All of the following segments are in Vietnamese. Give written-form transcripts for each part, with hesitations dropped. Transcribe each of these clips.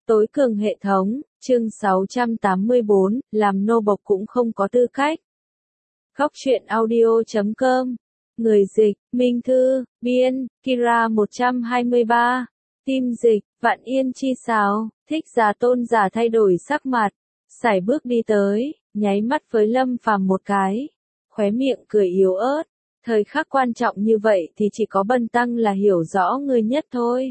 Tối cường hệ thống, chương 684, làm nô bộc cũng không có tư cách. Góc truyện audio.com. Người dịch, Minh Thư, biên, Kira 123. Tim dịch, Vạn Yên chi sáo, Thích Giả Tôn giả thay đổi sắc mặt. Sải bước đi tới, nháy mắt với Lâm Phàm một cái. Khóe miệng cười yếu ớt. Thời khắc quan trọng như vậy thì chỉ có Bần tăng là hiểu rõ người nhất thôi.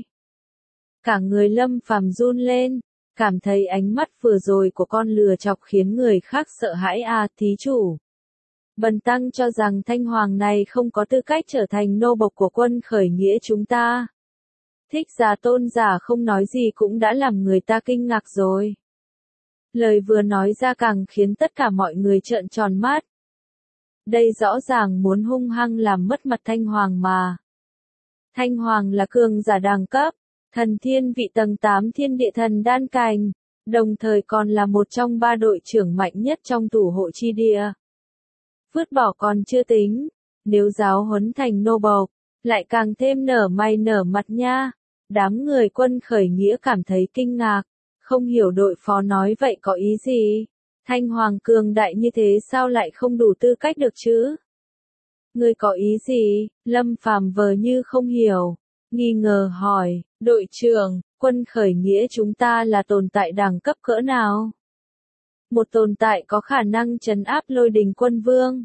Cả người Lâm Phàm run lên, cảm thấy ánh mắt vừa rồi của con lừa chọc khiến người khác sợ hãi thí chủ. Bần tăng cho rằng Thanh Hoàng này không có tư cách trở thành nô bộc của quân khởi nghĩa chúng ta. Thích Giả Tôn giả không nói gì cũng đã làm người ta kinh ngạc rồi. Lời vừa nói ra càng khiến tất cả mọi người trợn tròn mắt. Đây rõ ràng muốn hung hăng làm mất mặt Thanh Hoàng mà. Thanh Hoàng là cường giả đẳng cấp, thần thiên vị tầng 8 thiên địa thần đan cành, đồng thời còn là một trong 3 đội trưởng mạnh nhất trong thủ hộ chi địa. Vứt bỏ còn chưa tính, nếu giáo huấn thành nô bộc, lại càng thêm nở mày nở mặt nha. Đám người quân khởi nghĩa cảm thấy kinh ngạc, không hiểu đội phó nói vậy có ý gì. Thanh Hoàng cường đại như thế sao lại không đủ tư cách được chứ? Ngươi có ý gì? Lâm Phàm vờ như không hiểu, nghi ngờ hỏi, đội trưởng, quân khởi nghĩa chúng ta là tồn tại đẳng cấp cỡ nào? Một tồn tại có khả năng trấn áp Lôi Đình Quân Vương.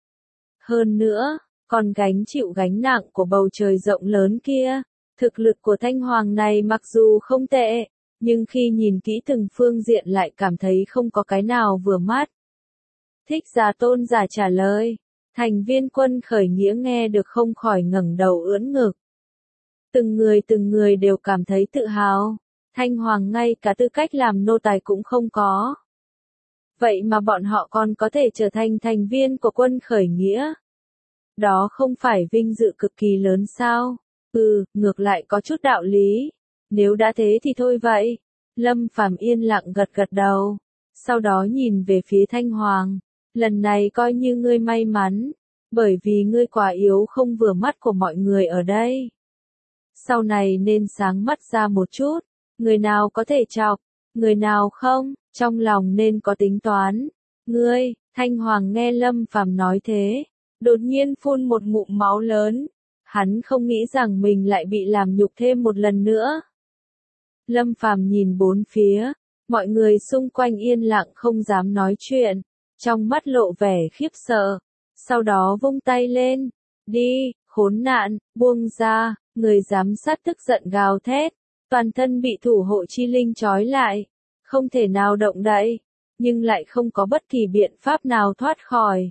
Hơn nữa, còn gánh chịu gánh nặng của bầu trời rộng lớn kia. Thực lực của Thanh Hoàng này mặc dù không tệ, nhưng khi nhìn kỹ từng phương diện lại cảm thấy không có cái nào vừa mắt. Thích Giả Tôn giả trả lời, thành viên quân khởi nghĩa nghe được không khỏi ngẩng đầu ưỡn ngực. Từng người đều cảm thấy tự hào, Thanh Hoàng ngay cả tư cách làm nô tài cũng không có. Vậy mà bọn họ còn có thể trở thành thành viên của quân khởi nghĩa. Đó không phải vinh dự cực kỳ lớn sao? Ngược lại có chút đạo lý. Nếu đã thế thì thôi vậy. Lâm Phàm yên lặng gật gật đầu. Sau đó nhìn về phía Thanh Hoàng. Lần này coi như ngươi may mắn. Bởi vì ngươi quá yếu không vừa mắt của mọi người ở đây. Sau này nên sáng mắt ra một chút. Người nào có thể chọc, người nào không, trong lòng nên có tính toán. Ngươi, Thanh Hoàng nghe Lâm Phàm nói thế. Đột nhiên phun một ngụm máu lớn. Hắn không nghĩ rằng mình lại bị làm nhục thêm một lần nữa. Lâm Phàm nhìn bốn phía, mọi người xung quanh yên lặng không dám nói chuyện, trong mắt lộ vẻ khiếp sợ. Sau đó vung tay lên, đi, khốn nạn, buông ra, người giám sát tức giận gào thét, toàn thân bị thủ hộ chi linh trói lại, không thể nào động đậy, nhưng lại không có bất kỳ biện pháp nào thoát khỏi.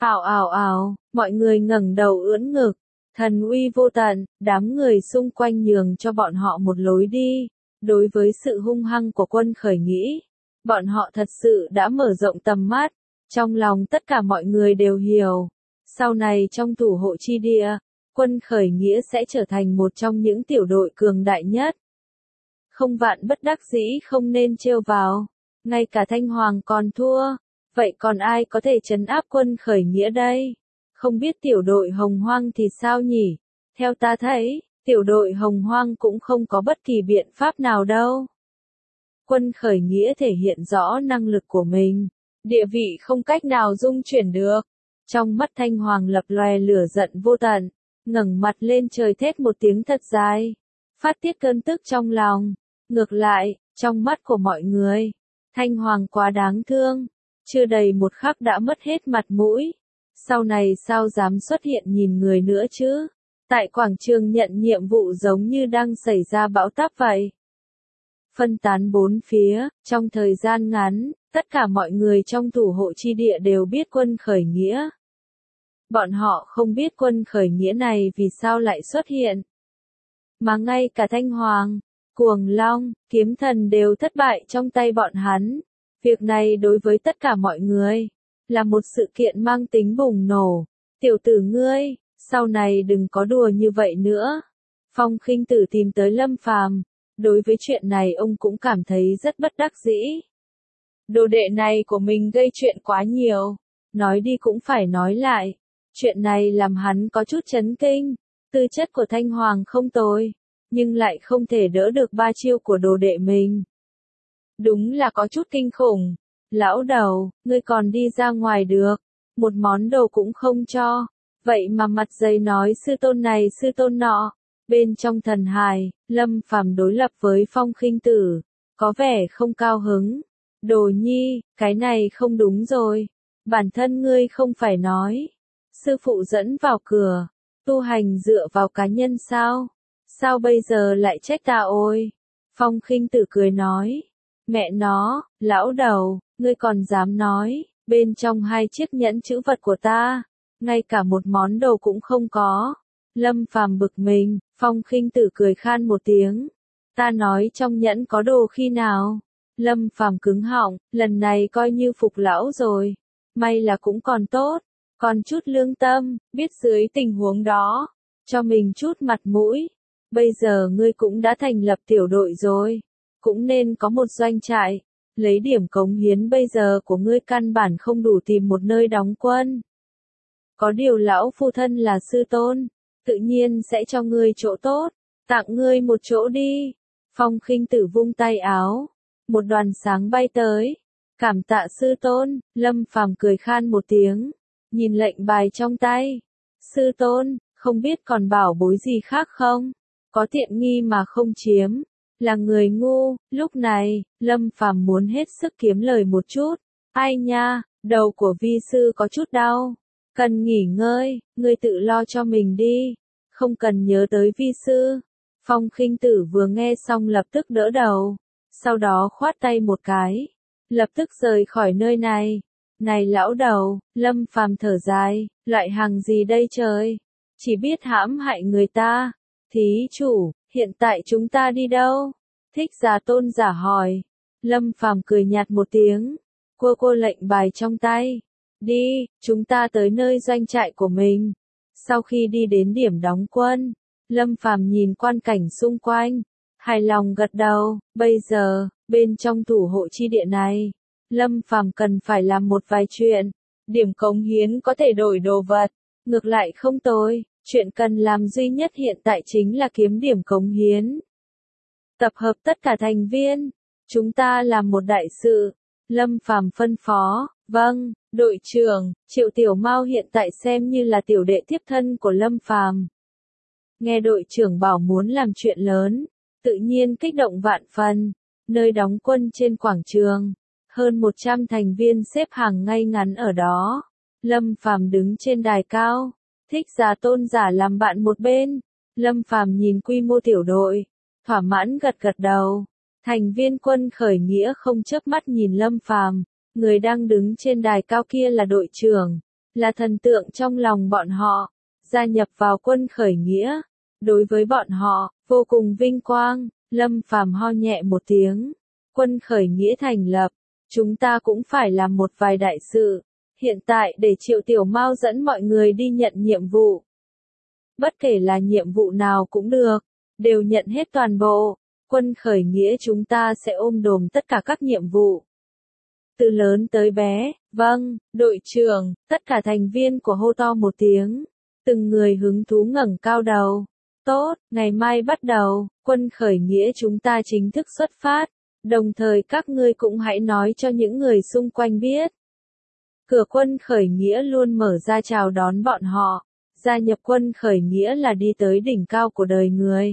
Ào, mọi người ngẩng đầu ưỡn ngực. Thần uy vô tận, đám người xung quanh nhường cho bọn họ một lối đi. Đối với sự hung hăng của quân khởi nghĩa, bọn họ thật sự đã mở rộng tầm mắt. Trong lòng tất cả mọi người đều hiểu. Sau này trong thủ hộ chi địa, quân khởi nghĩa sẽ trở thành một trong những tiểu đội cường đại nhất. Không vạn bất đắc dĩ không nên trêu vào. Ngay cả Thanh Hoàng còn thua. Vậy còn ai có thể trấn áp quân khởi nghĩa đây? Không biết tiểu đội Hồng Hoang thì sao nhỉ? Theo ta thấy, tiểu đội Hồng Hoang cũng không có bất kỳ biện pháp nào đâu. Quân khởi nghĩa thể hiện rõ năng lực của mình, địa vị không cách nào dung chuyển được. Trong mắt Thanh Hoàng lập lòe lửa giận vô tận, ngẩng mặt lên trời thét một tiếng thật dài, phát tiết cơn tức trong lòng. Ngược lại, trong mắt của mọi người, Thanh Hoàng quá đáng thương, chưa đầy một khắc đã mất hết mặt mũi. Sau này sao dám xuất hiện nhìn người nữa chứ? Tại quảng trường nhận nhiệm vụ giống như đang xảy ra bão táp vậy. Phân tán bốn phía, trong thời gian ngắn, tất cả mọi người trong thủ hộ chi địa đều biết quân khởi nghĩa. Bọn họ không biết quân khởi nghĩa này vì sao lại xuất hiện. Mà ngay cả Thanh Hoàng, Cuồng Long, Kiếm Thần đều thất bại trong tay bọn hắn. Việc này đối với tất cả mọi người là một sự kiện mang tính bùng nổ. Tiểu tử ngươi, sau này đừng có đùa như vậy nữa. Phong Khinh Tử tìm tới Lâm Phàm. Đối với chuyện này ông cũng cảm thấy rất bất đắc dĩ. Đồ đệ này của mình gây chuyện quá nhiều. Nói đi cũng phải nói lại. Chuyện này làm hắn có chút chấn kinh. Tư chất của Thanh Hoàng không tồi, nhưng lại không thể đỡ được 3 chiêu của đồ đệ mình. Đúng là có chút kinh khủng. Lão đầu, ngươi còn đi ra ngoài được, một món đồ cũng không cho. Vậy mà mặt dày nói sư tôn này sư tôn nọ. Bên trong thần hài, Lâm Phàm đối lập với Phong Khinh Tử, có vẻ không cao hứng. Đồ nhi, cái này không đúng rồi. Bản thân ngươi không phải nói. Sư phụ dẫn vào cửa, tu hành dựa vào cá nhân sao? Sao bây giờ lại trách ta ôi? Phong Khinh Tử cười nói. Mẹ nó, lão đầu, ngươi còn dám nói, bên trong 2 chiếc nhẫn chữ vật của ta, ngay cả một món đồ cũng không có. Lâm Phàm bực mình, Phong Khinh Tử cười khan một tiếng. Ta nói trong nhẫn có đồ khi nào? Lâm Phàm cứng họng, lần này coi như phục lão rồi. May là cũng còn tốt, còn chút lương tâm, biết dưới tình huống đó, cho mình chút mặt mũi. Bây giờ ngươi cũng đã thành lập tiểu đội rồi, cũng nên có một doanh trại. Lấy điểm cống hiến bây giờ của ngươi căn bản không đủ tìm một nơi đóng quân. Có điều lão phu thân là sư tôn, tự nhiên sẽ cho ngươi chỗ tốt, tặng ngươi một chỗ đi. Phong Khinh Tử vung tay áo, một đoàn sáng bay tới. Cảm tạ sư tôn, Lâm Phàm cười khan một tiếng, nhìn lệnh bài trong tay. Sư tôn, không biết còn bảo bối gì khác không? Có tiện nghi mà không chiếm, là người ngu. Lúc này, Lâm Phàm muốn hết sức kiếm lời một chút. Ai nha, đầu của vi sư có chút đau, cần nghỉ ngơi, ngươi tự lo cho mình đi, không cần nhớ tới vi sư. Phong Khinh Tử vừa nghe xong lập tức đỡ đầu, sau đó khoát tay một cái, lập tức rời khỏi nơi này. Này lão đầu, Lâm Phàm thở dài, loại hàng gì đây trời, chỉ biết hãm hại người ta. Thí chủ, hiện tại chúng ta đi đâu? Thích Giả Tôn giả hỏi. Lâm Phàm cười nhạt một tiếng, cô lệnh bài trong tay. Đi, chúng ta tới nơi doanh trại của mình. Sau khi đi đến điểm đóng quân, Lâm Phàm nhìn quan cảnh xung quanh, hài lòng gật đầu. Bây giờ, bên trong thủ hộ chi địa này, Lâm Phàm cần phải làm một vài chuyện. Điểm cống hiến có thể đổi đồ vật, ngược lại không tồi. Chuyện cần làm duy nhất hiện tại chính là kiếm điểm cống hiến. Tập hợp tất cả thành viên, chúng ta làm một đại sự. Lâm Phàm phân phó. Vâng, đội trưởng. Triệu Tiểu Mao hiện tại xem như là tiểu đệ tiếp thân của Lâm Phàm. Nghe đội trưởng bảo muốn làm chuyện lớn, tự nhiên kích động vạn phần. Nơi đóng quân trên quảng trường, hơn 100 thành viên xếp hàng ngay ngắn ở đó. Lâm Phàm đứng trên đài cao, Thích Giả Tôn giả làm bạn một bên. Lâm Phàm nhìn quy mô tiểu đội, thỏa mãn gật gật đầu. Thành viên quân khởi nghĩa không chớp mắt nhìn Lâm Phàm, người đang đứng trên đài cao kia là đội trưởng, là thần tượng trong lòng bọn họ, gia nhập vào quân khởi nghĩa, đối với bọn họ vô cùng vinh quang. Lâm Phàm ho nhẹ một tiếng, quân khởi nghĩa thành lập, chúng ta cũng phải làm một vài đại sự. Hiện tại để Triệu Tiểu Mao dẫn mọi người đi nhận nhiệm vụ. Bất kể là nhiệm vụ nào cũng được, đều nhận hết toàn bộ. Quân khởi nghĩa chúng ta sẽ ôm đồm tất cả các nhiệm vụ, từ lớn tới bé. Vâng, đội trưởng. Tất cả thành viên của hô to một tiếng, từng người hứng thú ngẩng cao đầu. Tốt, ngày mai bắt đầu, quân khởi nghĩa chúng ta chính thức xuất phát. Đồng thời các ngươi cũng hãy nói cho những người xung quanh biết. Cửa quân khởi nghĩa luôn mở ra chào đón bọn họ. Gia nhập quân khởi nghĩa là đi tới đỉnh cao của đời người.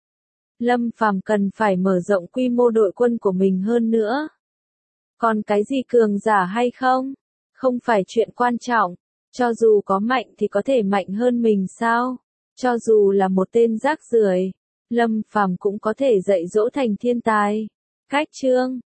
Lâm Phàm cần phải mở rộng quy mô đội quân của mình hơn nữa. Còn cái gì cường giả hay không? Không phải chuyện quan trọng. Cho dù có mạnh thì có thể mạnh hơn mình sao? Cho dù là một tên rác rưởi, Lâm Phàm cũng có thể dạy dỗ thành thiên tài. Cách chương